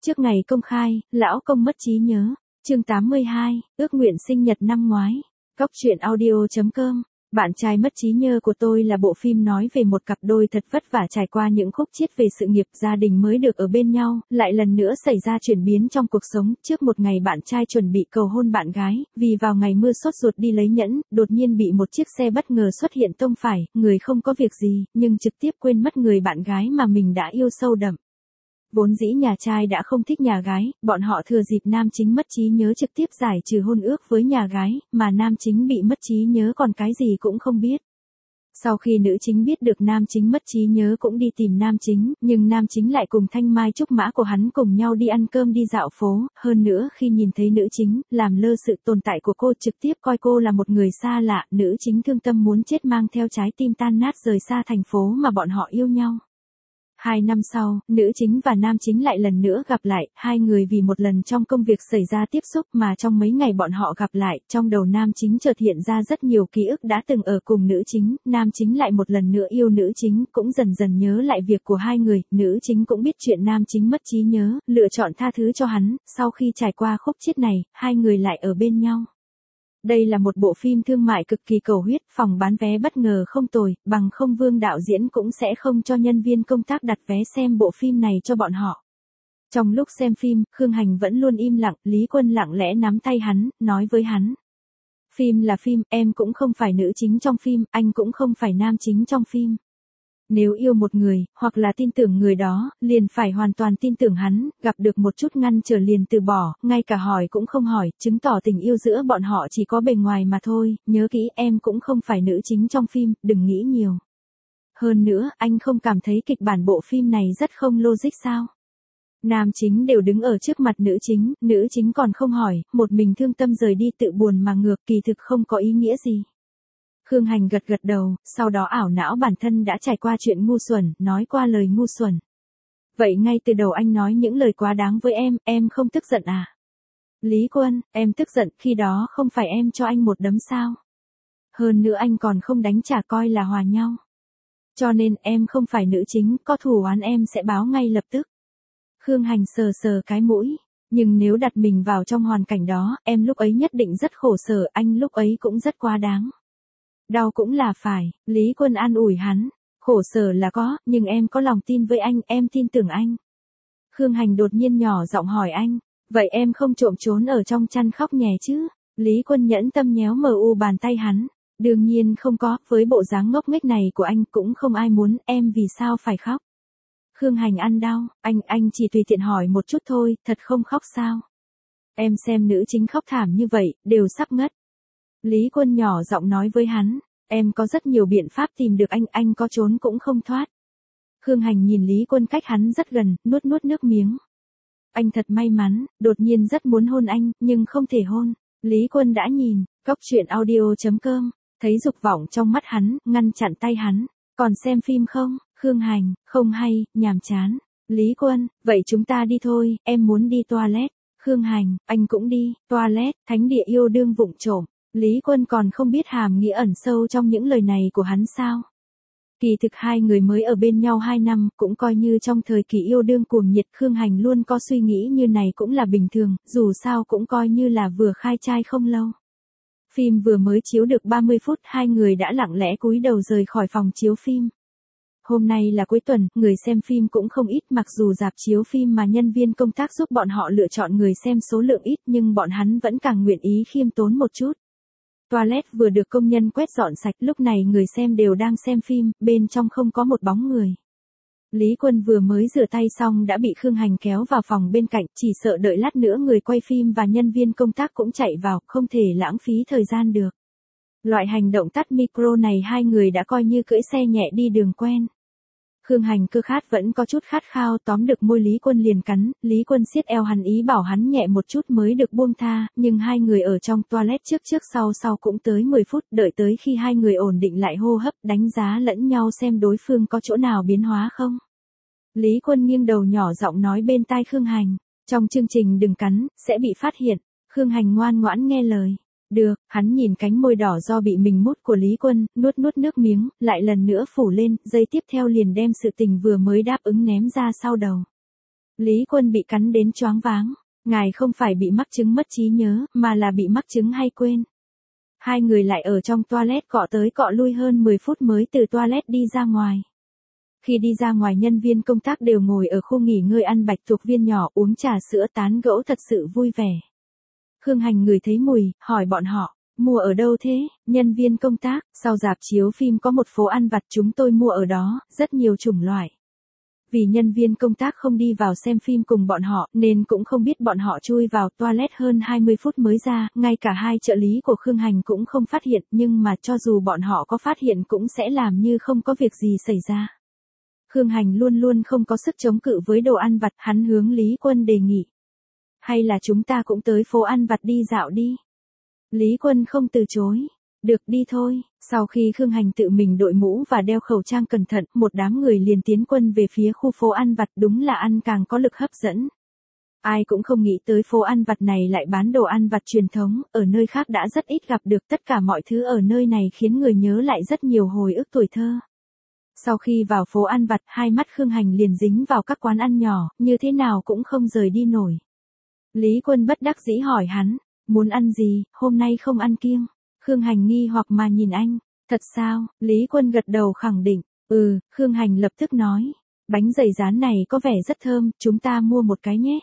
Trước ngày công khai, lão công mất trí nhớ. Chương 82, ước nguyện sinh nhật năm ngoái. Góc truyện audio.com. Bạn trai mất trí nhớ của tôi là bộ phim nói về một cặp đôi thật vất vả trải qua những khúc chiết về sự nghiệp, gia đình mới được ở bên nhau, lại lần nữa xảy ra chuyển biến trong cuộc sống. Trước một ngày bạn trai chuẩn bị cầu hôn bạn gái, vì vào ngày mưa sốt ruột đi lấy nhẫn, đột nhiên bị một chiếc xe bất ngờ xuất hiện tông phải, người không có việc gì, nhưng trực tiếp quên mất người bạn gái mà mình đã yêu sâu đậm. Vốn dĩ nhà trai đã không thích nhà gái, bọn họ thừa dịp nam chính mất trí nhớ trực tiếp giải trừ hôn ước với nhà gái, mà nam chính bị mất trí nhớ còn cái gì cũng không biết. Sau khi nữ chính biết được nam chính mất trí nhớ cũng đi tìm nam chính, nhưng nam chính lại cùng thanh mai trúc mã của hắn cùng nhau đi ăn cơm đi dạo phố, hơn nữa khi nhìn thấy nữ chính, làm lơ sự tồn tại của cô, trực tiếp coi cô là một người xa lạ, nữ chính thương tâm muốn chết mang theo trái tim tan nát rời xa thành phố mà bọn họ yêu nhau. 2 năm sau, nữ chính và nam chính lại lần nữa gặp lại, hai người vì một lần trong công việc xảy ra tiếp xúc mà trong mấy ngày bọn họ gặp lại, trong đầu nam chính chợt hiện ra rất nhiều ký ức đã từng ở cùng nữ chính, nam chính lại một lần nữa yêu nữ chính, cũng dần dần nhớ lại việc của hai người, nữ chính cũng biết chuyện nam chính mất trí nhớ, lựa chọn tha thứ cho hắn, sau khi trải qua khúc chiết này, hai người lại ở bên nhau. Đây là một bộ phim thương mại cực kỳ cầu huyết, phòng bán vé bất ngờ không tồi, bằng không Vương đạo diễn cũng sẽ không cho nhân viên công tác đặt vé xem bộ phim này cho bọn họ. Trong lúc xem phim, Khương Hành vẫn luôn im lặng, Lý Quân lặng lẽ nắm tay hắn, nói với hắn. Phim là phim, em cũng không phải nữ chính trong phim, anh cũng không phải nam chính trong phim. Nếu yêu một người, hoặc là tin tưởng người đó, liền phải hoàn toàn tin tưởng hắn, gặp được một chút ngăn trở liền từ bỏ, ngay cả hỏi cũng không hỏi, chứng tỏ tình yêu giữa bọn họ chỉ có bề ngoài mà thôi, nhớ kỹ em cũng không phải nữ chính trong phim, đừng nghĩ nhiều. Hơn nữa, anh không cảm thấy kịch bản bộ phim này rất không logic sao? Nam chính đều đứng ở trước mặt nữ chính còn không hỏi, một mình thương tâm rời đi tự buồn mà ngược, kỳ thực không có ý nghĩa gì. Khương Hành gật gật đầu, sau đó ảo não bản thân đã trải qua chuyện ngu xuẩn, nói qua lời ngu xuẩn. Vậy ngay từ đầu anh nói những lời quá đáng với em không tức giận à? Lý Quân, em tức giận, khi đó không phải em cho anh một đấm sao? Hơn nữa anh còn không đánh trả coi là hòa nhau. Cho nên em không phải nữ chính, có thù oán em sẽ báo ngay lập tức. Khương Hành sờ sờ cái mũi. Nhưng nếu đặt mình vào trong hoàn cảnh đó, em lúc ấy nhất định rất khổ sở, anh lúc ấy cũng rất quá đáng. Đau cũng là phải, Lý Quân an ủi hắn, khổ sở là có, nhưng em có lòng tin với anh, em tin tưởng anh. Khương Hành đột nhiên nhỏ giọng hỏi anh, vậy em không trộm trốn ở trong chăn khóc nhè chứ? Lý Quân nhẫn tâm nhéo bàn tay hắn, đương nhiên không có, với bộ dáng ngốc nghếch này của anh cũng không ai muốn, em vì sao phải khóc? Khương Hành ăn đau, anh chỉ tùy tiện hỏi một chút thôi, thật không khóc sao? Em xem nữ chính khóc thảm như vậy, đều sắp ngất. Lý Quân nhỏ giọng nói với hắn, em có rất nhiều biện pháp tìm được anh có trốn cũng không thoát. Khương Hành nhìn Lý Quân cách hắn rất gần, nuốt nước miếng. Anh thật may mắn, đột nhiên rất muốn hôn anh, nhưng không thể hôn. Lý Quân đã nhìn, góc truyện audio.com, thấy dục vọng trong mắt hắn, ngăn chặn tay hắn. Còn xem phim không? Khương Hành, không hay, nhàm chán. Lý Quân, vậy chúng ta đi thôi, em muốn đi toilet. Khương Hành, anh cũng đi, toilet, thánh địa yêu đương vụng trộm. Lý Quân còn không biết hàm nghĩa ẩn sâu trong những lời này của hắn sao? Kỳ thực hai người mới ở bên nhau 2 năm, cũng coi như trong thời kỳ yêu đương cuồng nhiệt, Khương Hành luôn có suy nghĩ như này cũng là bình thường, dù sao cũng coi như là vừa khai trai không lâu. Phim vừa mới chiếu được 30 phút, hai người đã lặng lẽ cúi đầu rời khỏi phòng chiếu phim. Hôm nay là cuối tuần, người xem phim cũng không ít, mặc dù rạp chiếu phim mà nhân viên công tác giúp bọn họ lựa chọn người xem số lượng ít, nhưng bọn hắn vẫn càng nguyện ý khiêm tốn một chút. Toilet vừa được công nhân quét dọn sạch, lúc này người xem đều đang xem phim, bên trong không có một bóng người. Lý Quân vừa mới rửa tay xong đã bị Khương Hành kéo vào phòng bên cạnh, chỉ sợ đợi lát nữa người quay phim và nhân viên công tác cũng chạy vào, không thể lãng phí thời gian được. Loại hành động tắt micro này hai người đã coi như cưỡi xe nhẹ đi đường quen. Khương Hành cơ khát vẫn có chút khát khao, tóm được môi Lý Quân liền cắn, Lý Quân siết eo hắn ý bảo hắn nhẹ một chút mới được buông tha, nhưng hai người ở trong toilet trước sau cũng tới 10 phút, đợi tới khi hai người ổn định lại hô hấp, đánh giá lẫn nhau xem đối phương có chỗ nào biến hóa không. Lý Quân nghiêng đầu nhỏ giọng nói bên tai Khương Hành, trong chương trình đừng cắn, sẽ bị phát hiện. Khương Hành ngoan ngoãn nghe lời. Được, hắn nhìn cánh môi đỏ do bị mình mút của Lý Quân, nuốt nước miếng, lại lần nữa phủ lên, giây tiếp theo liền đem sự tình vừa mới đáp ứng ném ra sau đầu. Lý Quân bị cắn đến choáng váng. Ngài không phải bị mắc chứng mất trí nhớ, mà là bị mắc chứng hay quên. Hai người lại ở trong toilet cọ tới cọ lui hơn 10 phút mới từ toilet đi ra ngoài. Khi đi ra ngoài nhân viên công tác đều ngồi ở khu nghỉ ngơi ăn bạch tuộc viên nhỏ uống trà sữa tán gẫu thật sự vui vẻ. Khương Hành ngửi thấy mùi, hỏi bọn họ, mua ở đâu thế? Nhân viên công tác, sau rạp chiếu phim có một phố ăn vặt chúng tôi mua ở đó, rất nhiều chủng loại. Vì nhân viên công tác không đi vào xem phim cùng bọn họ nên cũng không biết bọn họ chui vào toilet hơn 20 phút mới ra, ngay cả hai trợ lý của Khương Hành cũng không phát hiện, nhưng mà cho dù bọn họ có phát hiện cũng sẽ làm như không có việc gì xảy ra. Khương Hành luôn luôn không có sức chống cự với đồ ăn vặt, hắn hướng Lý Quân đề nghị. Hay là chúng ta cũng tới phố ăn vặt đi dạo đi. Lý Quân không từ chối. Được đi thôi. Sau khi Khương Hành tự mình đội mũ và đeo khẩu trang cẩn thận, một đám người liền tiến quân về phía khu phố ăn vặt, đúng là ăn càng có lực hấp dẫn. Ai cũng không nghĩ tới phố ăn vặt này lại bán đồ ăn vặt truyền thống, ở nơi khác đã rất ít gặp được, tất cả mọi thứ ở nơi này khiến người nhớ lại rất nhiều hồi ức tuổi thơ. Sau khi vào phố ăn vặt, hai mắt Khương Hành liền dính vào các quán ăn nhỏ, như thế nào cũng không rời đi nổi. Lý Quân bất đắc dĩ hỏi hắn, muốn ăn gì, hôm nay không ăn kiêng. Khương Hành nghi hoặc mà nhìn anh, thật sao? Lý Quân gật đầu khẳng định, Khương Hành lập tức nói, bánh dày rán này có vẻ rất thơm, chúng ta mua một cái nhé.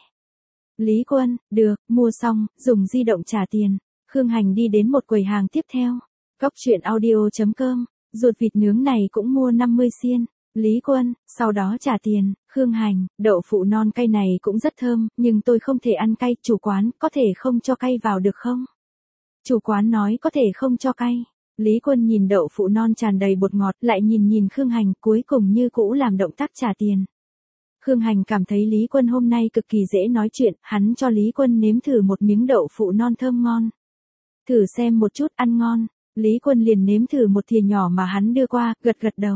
Lý Quân, được, mua xong, dùng di động trả tiền. Khương Hành đi đến một quầy hàng tiếp theo. Coctruyện.audio.com, ruột vịt nướng này cũng mua 50 xiên. Lý Quân, sau đó trả tiền. Khương Hành, đậu phụ non cay này cũng rất thơm, nhưng tôi không thể ăn cay, chủ quán, có thể không cho cay vào được không? Chủ quán nói có thể không cho cay. Lý Quân nhìn đậu phụ non tràn đầy bột ngọt, lại nhìn Khương Hành, cuối cùng như cũ làm động tác trả tiền. Khương Hành cảm thấy Lý Quân hôm nay cực kỳ dễ nói chuyện, hắn cho Lý Quân nếm thử một miếng đậu phụ non thơm ngon. Thử xem một chút, ăn ngon. Lý Quân liền nếm thử một thìa nhỏ mà hắn đưa qua, gật đầu.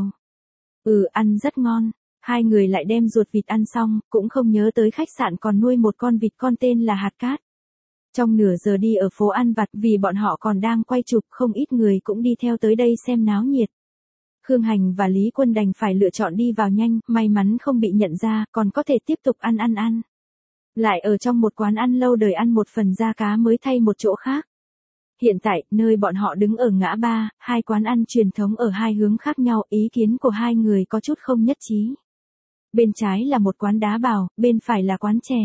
Ăn rất ngon. Hai người lại đem ruột vịt ăn xong, cũng không nhớ tới khách sạn còn nuôi một con vịt con tên là Hạt Cát. Trong nửa giờ đi ở phố ăn vặt, vì bọn họ còn đang quay chụp, không ít người cũng đi theo tới đây xem náo nhiệt. Khương Hành và Lý Quân đành phải lựa chọn đi vào nhanh, may mắn không bị nhận ra, còn có thể tiếp tục ăn. Lại ở trong một quán ăn lâu đời ăn một phần da cá mới thay một chỗ khác. Hiện tại, nơi bọn họ đứng ở ngã ba, hai quán ăn truyền thống ở hai hướng khác nhau, ý kiến của hai người có chút không nhất trí. Bên trái là một quán đá bào, bên phải là quán chè.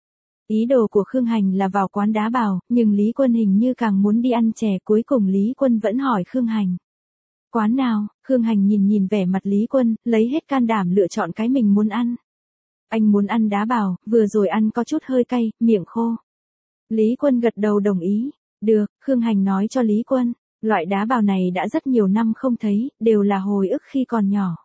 Ý đồ của Khương Hành là vào quán đá bào, nhưng Lý Quân hình như càng muốn đi ăn chè, cuối cùng Lý Quân vẫn hỏi Khương Hành. Quán nào? Khương Hành nhìn vẻ mặt Lý Quân, lấy hết can đảm lựa chọn cái mình muốn ăn. Anh muốn ăn đá bào, vừa rồi ăn có chút hơi cay, miệng khô. Lý Quân gật đầu đồng ý. Được, Khương Hành nói cho Lý Quân, loại đá bào này đã rất nhiều năm không thấy, đều là hồi ức khi còn nhỏ.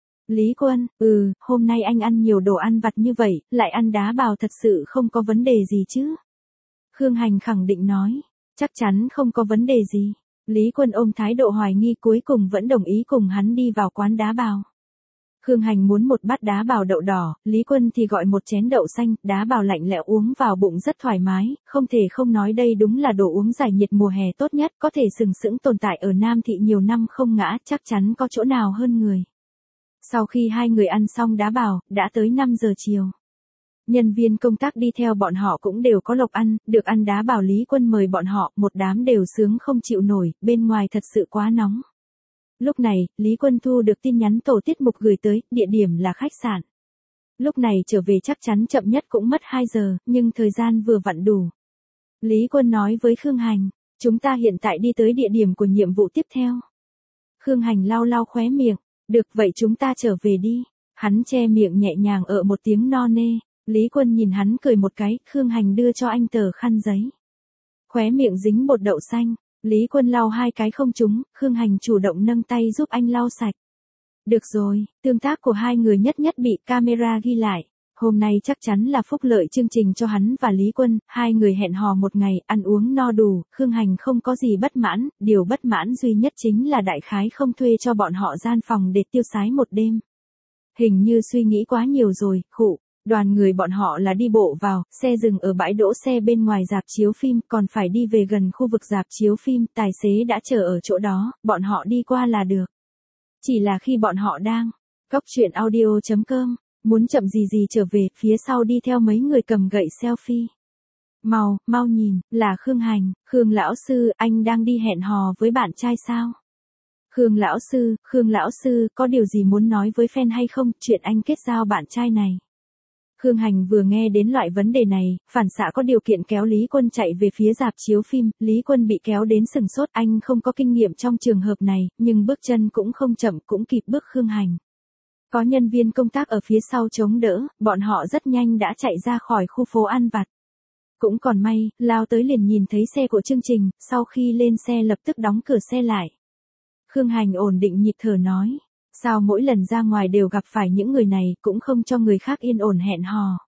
Lý Quân, hôm nay anh ăn nhiều đồ ăn vặt như vậy, lại ăn đá bào thật sự không có vấn đề gì chứ? Khương Hành khẳng định nói, chắc chắn không có vấn đề gì. Lý Quân ôm thái độ hoài nghi, cuối cùng vẫn đồng ý cùng hắn đi vào quán đá bào. Khương Hành muốn một bát đá bào đậu đỏ, Lý Quân thì gọi một chén đậu xanh, đá bào lạnh lẽo uống vào bụng rất thoải mái, không thể không nói đây đúng là đồ uống giải nhiệt mùa hè tốt nhất, có thể sừng sững tồn tại ở Nam Thị nhiều năm không ngã, chắc chắn có chỗ nào hơn người. Sau khi hai người ăn xong đá bào, đã tới 5 giờ chiều. Nhân viên công tác đi theo bọn họ cũng đều có lộc ăn, được ăn đá bào. Lý Quân mời bọn họ, một đám đều sướng không chịu nổi, bên ngoài thật sự quá nóng. Lúc này, Lý Quân thu được tin nhắn tổ tiết mục gửi tới, địa điểm là khách sạn. Lúc này trở về chắc chắn chậm nhất cũng mất 2 giờ, nhưng thời gian vừa vặn đủ. Lý Quân nói với Khương Hành, chúng ta hiện tại đi tới địa điểm của nhiệm vụ tiếp theo. Khương Hành lau khóe miệng, được vậy chúng ta trở về đi. Hắn che miệng nhẹ nhàng một tiếng no nê. Lý Quân nhìn hắn cười một cái, Khương Hành đưa cho anh tờ khăn giấy. Khóe miệng dính bột đậu xanh. Lý Quân lau 2 cái không trúng, Khương Hành chủ động nâng tay giúp anh lau sạch. Được rồi, tương tác của hai người nhất bị camera ghi lại. Hôm nay chắc chắn là phúc lợi chương trình cho hắn và Lý Quân, hai người hẹn hò một ngày, ăn uống no đủ, Khương Hành không có gì bất mãn, điều bất mãn duy nhất chính là đại khái không thuê cho bọn họ gian phòng để tiêu xái một đêm. Hình như suy nghĩ quá nhiều rồi, khụ. Đoàn người bọn họ là đi bộ vào, xe dừng ở bãi đỗ xe bên ngoài rạp chiếu phim, còn phải đi về gần khu vực rạp chiếu phim, tài xế đã chờ ở chỗ đó, bọn họ đi qua là được. Chỉ là khi bọn họ đang, Coctruyện.audio.com muốn chậm gì gì trở về, phía sau đi theo mấy người cầm gậy selfie. Mau nhìn, là Khương Hành, Khương lão sư, anh đang đi hẹn hò với bạn trai sao? Khương lão sư, có điều gì muốn nói với fan hay không, chuyện anh kết giao bạn trai này? Khương Hành vừa nghe đến loại vấn đề này, phản xạ có điều kiện kéo Lý Quân chạy về phía rạp chiếu phim, Lý Quân bị kéo đến sừng sốt, anh không có kinh nghiệm trong trường hợp này, nhưng bước chân cũng không chậm, cũng kịp bước Khương Hành. Có nhân viên công tác ở phía sau chống đỡ, bọn họ rất nhanh đã chạy ra khỏi khu phố ăn vặt. Cũng còn may, lao tới liền nhìn thấy xe của chương trình, sau khi lên xe lập tức đóng cửa xe lại. Khương Hành ổn định nhịp thở nói, sao mỗi lần ra ngoài đều gặp phải những người này, cũng không cho người khác yên ổn hẹn hò.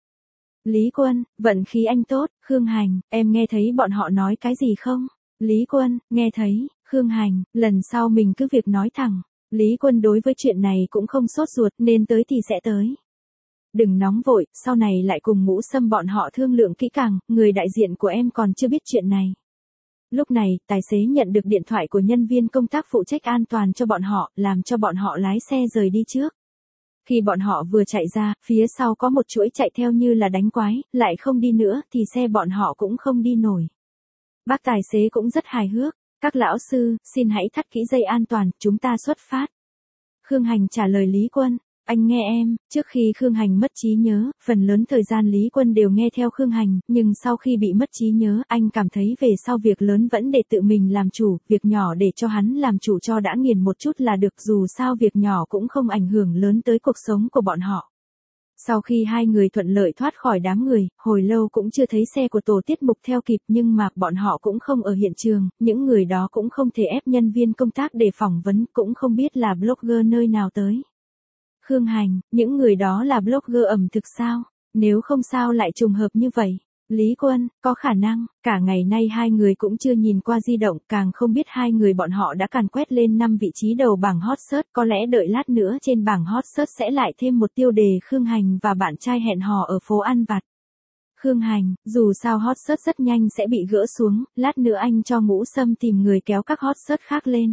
Lý Quân, vận khí anh tốt. Khương Hành, em nghe thấy bọn họ nói cái gì không? Lý Quân, nghe thấy. Khương Hành, lần sau mình cứ việc nói thẳng. Lý Quân đối với chuyện này cũng không sốt ruột, nên tới thì sẽ tới. Đừng nóng vội, sau này lại cùng Ngũ Sâm bọn họ thương lượng kỹ càng, người đại diện của em còn chưa biết chuyện này. Lúc này, tài xế nhận được điện thoại của nhân viên công tác phụ trách an toàn cho bọn họ, làm cho bọn họ lái xe rời đi trước. Khi bọn họ vừa chạy ra, phía sau có một chuỗi chạy theo như là đánh quái, lại không đi nữa thì xe bọn họ cũng không đi nổi. Bác tài xế cũng rất hài hước, các lão sư, xin hãy thắt kỹ dây an toàn, chúng ta xuất phát. Khương Hành trả lời Lý Quân, anh nghe em. Trước khi Khương Hành mất trí nhớ, phần lớn thời gian Lý Quân đều nghe theo Khương Hành, nhưng sau khi bị mất trí nhớ, anh cảm thấy về sau việc lớn vẫn để tự mình làm chủ, việc nhỏ để cho hắn làm chủ cho đã nghiền một chút là được, dù sao việc nhỏ cũng không ảnh hưởng lớn tới cuộc sống của bọn họ. Sau khi hai người thuận lợi thoát khỏi đám người, hồi lâu cũng chưa thấy xe của tổ tiết mục theo kịp, nhưng mà bọn họ cũng không ở hiện trường, những người đó cũng không thể ép nhân viên công tác để phỏng vấn, cũng không biết là blogger nơi nào tới. Khương Hành, những người đó là blogger ẩm thực sao? Nếu không sao lại trùng hợp như vậy? Lý Quân, có khả năng, cả ngày nay hai người cũng chưa nhìn qua di động, càng không biết hai người bọn họ đã càn quét lên 5 vị trí đầu bảng hot search, có lẽ đợi lát nữa trên bảng hot search sẽ lại thêm một tiêu đề Khương Hành và bạn trai hẹn hò ở phố ăn vặt. Khương Hành, dù sao hot search rất nhanh sẽ bị gỡ xuống, lát nữa anh cho Ngũ Sâm tìm người kéo các hot search khác lên.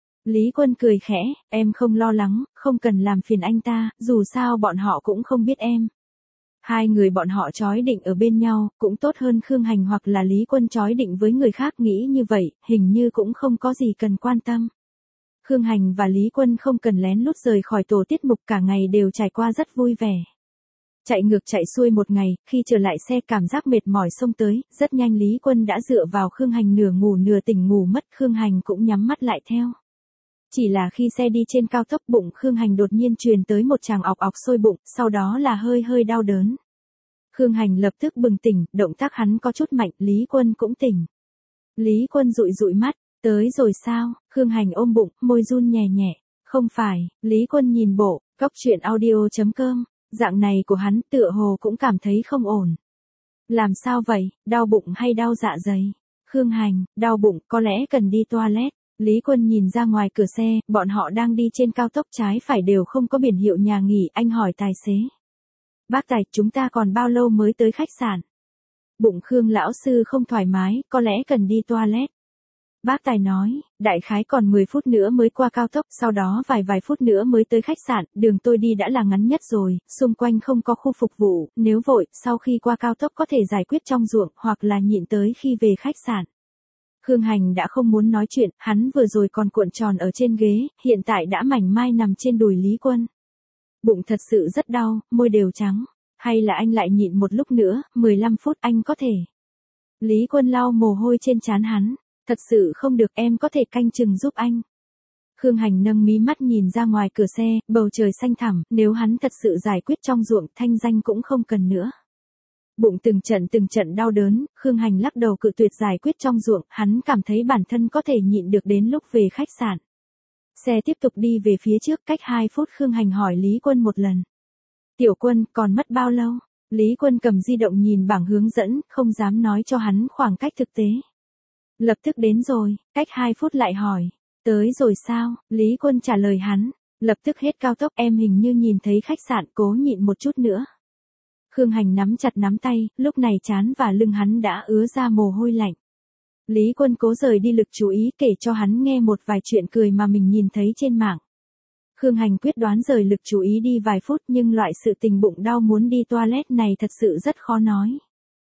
Lý Quân cười khẽ, em không lo lắng, không cần làm phiền anh ta, dù sao bọn họ cũng không biết em. Hai người bọn họ chói định ở bên nhau, cũng tốt hơn Khương Hành hoặc là Lý Quân chói định với người khác, nghĩ như vậy, hình như cũng không có gì cần quan tâm. Khương Hành và Lý Quân không cần lén lút rời khỏi tổ tiết mục, cả ngày đều trải qua rất vui vẻ. Chạy ngược chạy xuôi một ngày, khi trở lại xe cảm giác mệt mỏi xông tới, rất nhanh Lý Quân đã dựa vào Khương Hành nửa ngủ nửa tỉnh ngủ mất, Khương Hành cũng nhắm mắt lại theo. Chỉ là khi xe đi trên cao tốc, bụng Khương Hành đột nhiên truyền tới một tràng ọc ọc sôi bụng, sau đó là hơi hơi đau đớn. Khương Hành lập tức bừng tỉnh, động tác hắn có chút mạnh, Lý Quân cũng tỉnh. Lý Quân dụi dụi mắt, tới rồi sao? Khương Hành ôm bụng, môi run nhẹ nhẹ. Không phải, Lý Quân nhìn bộ, cóc truyện audio.com, dạng này của hắn tựa hồ cũng cảm thấy không ổn. Làm sao vậy, đau bụng hay đau dạ dày? Khương Hành, đau bụng, có lẽ cần đi toilet. Lý Quân nhìn ra ngoài cửa xe, bọn họ đang đi trên cao tốc, trái phải đều không có biển hiệu nhà nghỉ, anh hỏi tài xế. Bác tài, chúng ta còn bao lâu mới tới khách sạn? Bụng Khương lão sư không thoải mái, có lẽ cần đi toilet. Bác tài nói, đại khái còn 10 phút nữa mới qua cao tốc, sau đó vài phút nữa mới tới khách sạn, đường tôi đi đã là ngắn nhất rồi, xung quanh không có khu phục vụ, nếu vội, sau khi qua cao tốc có thể giải quyết trong ruộng, hoặc là nhịn tới khi về khách sạn. Khương Hành đã không muốn nói chuyện, hắn vừa rồi còn cuộn tròn ở trên ghế, hiện tại đã mảnh mai nằm trên đùi Lý Quân. Bụng thật sự rất đau, môi đều trắng. Hay là anh lại nhịn một lúc nữa, 15 phút anh có thể. Lý Quân lau mồ hôi trên trán hắn. Thật sự không được, em có thể canh chừng giúp anh. Khương Hành nâng mí mắt nhìn ra ngoài cửa xe, bầu trời xanh thẳm, nếu hắn thật sự giải quyết trong ruộng, thanh danh cũng không cần nữa. Bụng từng trận đau đớn, Khương Hành lắc đầu cự tuyệt giải quyết trong ruộng, hắn cảm thấy bản thân có thể nhịn được đến lúc về khách sạn. Xe tiếp tục đi về phía trước, cách 2 phút Khương Hành hỏi Lý Quân một lần. Tiểu Quân, còn mất bao lâu? Lý Quân cầm di động nhìn bảng hướng dẫn, không dám nói cho hắn khoảng cách thực tế. Lập tức đến rồi, cách 2 phút lại hỏi. Tới rồi sao? Lý Quân trả lời hắn. Lập tức hết cao tốc, em hình như nhìn thấy khách sạn, cố nhịn một chút nữa. Khương Hành nắm chặt nắm tay, lúc này trán và lưng hắn đã ứa ra mồ hôi lạnh. Lý Quân cố rời đi lực chú ý, kể cho hắn nghe một vài chuyện cười mà mình nhìn thấy trên mạng. Khương Hành quyết đoán rời lực chú ý đi vài phút nhưng loại sự tình bụng đau muốn đi toilet này thật sự rất khó nói.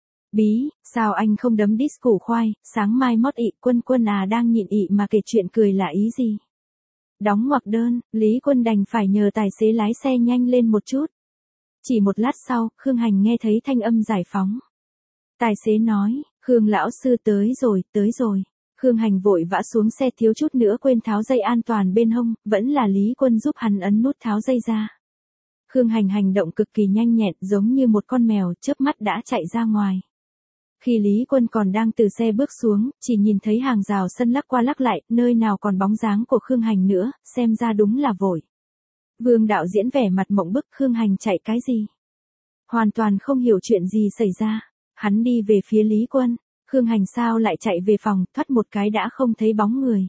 Bí, sao anh không đấm đít củ khoai, sáng mai mót ị Quân Quân à đang nhịn ị mà kể chuyện cười là ý gì? Đóng ngoặc đơn, Lý Quân đành phải nhờ tài xế lái xe nhanh lên một chút. Chỉ một lát sau, Khương Hành nghe thấy thanh âm giải phóng. Tài xế nói, Khương lão sư tới rồi, tới rồi. Khương Hành vội vã xuống xe thiếu chút nữa quên tháo dây an toàn bên hông, vẫn là Lý Quân giúp hắn ấn nút tháo dây ra. Khương Hành hành động cực kỳ nhanh nhẹn giống như một con mèo chớp mắt đã chạy ra ngoài. Khi Lý Quân còn đang từ xe bước xuống, chỉ nhìn thấy hàng rào sân lắc qua lắc lại, nơi nào còn bóng dáng của Khương Hành nữa, xem ra đúng là vội. Vương đạo diễn vẻ mặt mộng bức Khương Hành chạy cái gì? Hoàn toàn không hiểu chuyện gì xảy ra. Hắn đi về phía Lý Quân. Khương Hành sao lại chạy về phòng, thoát một cái đã không thấy bóng người.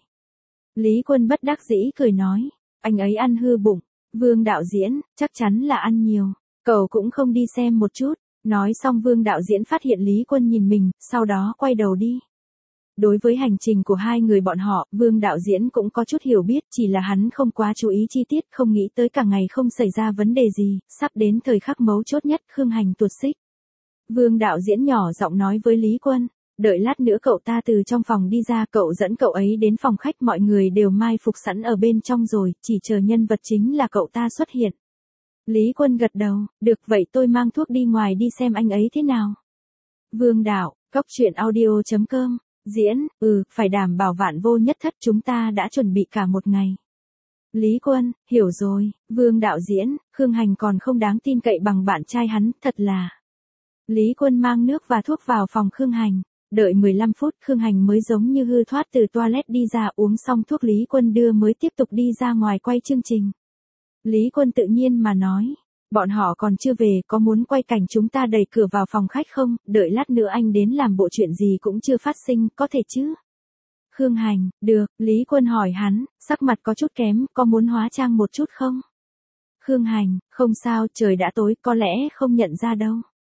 Lý Quân bất đắc dĩ cười nói, anh ấy ăn hư bụng. Vương đạo diễn, chắc chắn là ăn nhiều. Cậu cũng không đi xem một chút. Nói xong Vương đạo diễn phát hiện Lý Quân nhìn mình, sau đó quay đầu đi. Đối với hành trình của hai người bọn họ, Vương đạo diễn cũng có chút hiểu biết, chỉ là hắn không quá chú ý chi tiết, không nghĩ tới cả ngày không xảy ra vấn đề gì, sắp đến thời khắc mấu chốt nhất Khương Hành tuột xích. Vương đạo diễn nhỏ giọng nói với Lý Quân, đợi lát nữa cậu ta từ trong phòng đi ra, cậu dẫn cậu ấy đến phòng khách, mọi người đều mai phục sẵn ở bên trong rồi, chỉ chờ nhân vật chính là cậu ta xuất hiện. Lý Quân gật đầu, được vậy tôi mang thuốc đi ngoài đi xem anh ấy thế nào. Vương đạo, coctruyện.audio.com, diễn, phải đảm bảo vạn vô nhất thất, chúng ta đã chuẩn bị cả một ngày. Lý Quân, hiểu rồi. Vương đạo diễn, Khương Hành còn không đáng tin cậy bằng bạn trai hắn, thật là. Lý Quân mang nước và thuốc vào phòng Khương Hành. Đợi 15 phút Khương Hành mới giống như hư thoát từ toilet đi ra, uống xong thuốc Lý Quân đưa mới tiếp tục đi ra ngoài quay chương trình. Lý Quân tự nhiên mà nói, bọn họ còn chưa về, có muốn quay cảnh chúng ta đẩy cửa vào phòng khách không, đợi lát nữa anh đến làm bộ chuyện gì cũng chưa phát sinh, có thể chứ? Khương Hành, được. Lý Quân hỏi hắn, sắc mặt có chút kém, có muốn hóa trang một chút không? Khương Hành, không sao, trời đã tối, có lẽ không nhận ra đâu.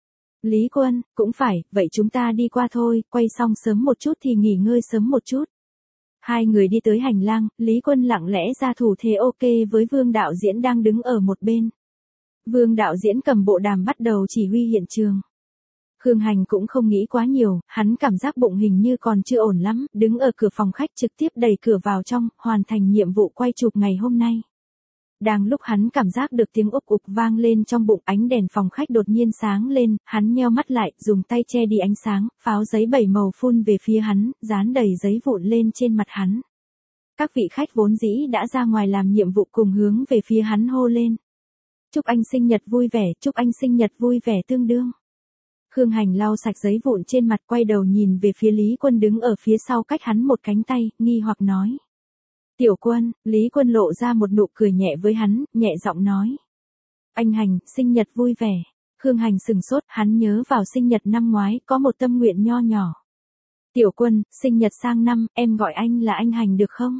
Lý Quân, cũng phải, vậy chúng ta đi qua thôi, quay xong sớm một chút thì nghỉ ngơi sớm một chút. Hai người đi tới hành lang, Lý Quân lặng lẽ ra thủ thế ok với Vương đạo diễn đang đứng ở một bên. Vương đạo diễn cầm bộ đàm bắt đầu chỉ huy hiện trường. Khương Hành cũng không nghĩ quá nhiều, hắn cảm giác bụng hình như còn chưa ổn lắm, đứng ở cửa phòng khách trực tiếp đẩy cửa vào trong, hoàn thành nhiệm vụ quay chụp ngày hôm nay. Đang lúc hắn cảm giác được tiếng ục ục vang lên trong bụng, ánh đèn phòng khách đột nhiên sáng lên, hắn nheo mắt lại, dùng tay che đi ánh sáng, pháo giấy 7 màu phun về phía hắn, dán đầy giấy vụn lên trên mặt hắn. Các vị khách vốn dĩ đã ra ngoài làm nhiệm vụ cùng hướng về phía hắn hô lên. Chúc anh sinh nhật vui vẻ, chúc anh sinh nhật vui vẻ tương đương. Khương Hành lau sạch giấy vụn trên mặt, quay đầu nhìn về phía Lý Quân đứng ở phía sau cách hắn một cánh tay, nghi hoặc nói. Tiểu Quân, Lý Quân lộ ra một nụ cười nhẹ với hắn, nhẹ giọng nói. Anh Hành, sinh nhật vui vẻ. Khương Hành sừng sốt, hắn nhớ vào sinh nhật năm ngoái, có một tâm nguyện nho nhỏ. Tiểu Quân, sinh nhật sang năm, em gọi anh là anh Hành được không?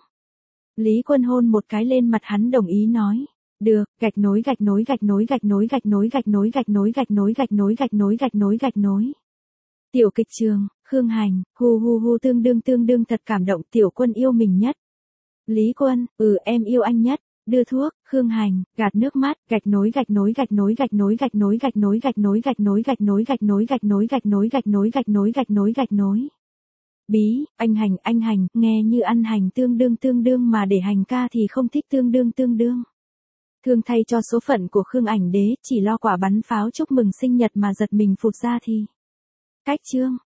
Lý Quân hôn một cái lên mặt hắn đồng ý nói. Được, gạch nối gạch nối gạch nối gạch nối gạch nối gạch nối gạch nối gạch nối gạch nối gạch nối gạch nối gạch nối. Tiểu kịch trường, Khương Hành, hu hu hu tương đương thật cảm động, Tiểu Quân yêu mình nhất. Lý Quân, em yêu anh nhất. Đưa thuốc, Khương Hành, gạt nước mắt, gạch nối gạch nối gạch nối gạch nối gạch nối gạch nối gạch nối gạch nối gạch nối gạch nối gạch nối gạch nối gạch nối gạch nối gạch nối gạch nối. Bí, anh Hành, nghe như ăn hành tương đương mà để hành ca thì không thích tương đương. Thương thay cho số phận của Khương Ảnh Đế, chỉ lo quả bắn pháo chúc mừng sinh nhật mà giật mình phụt ra thì. Cách chương.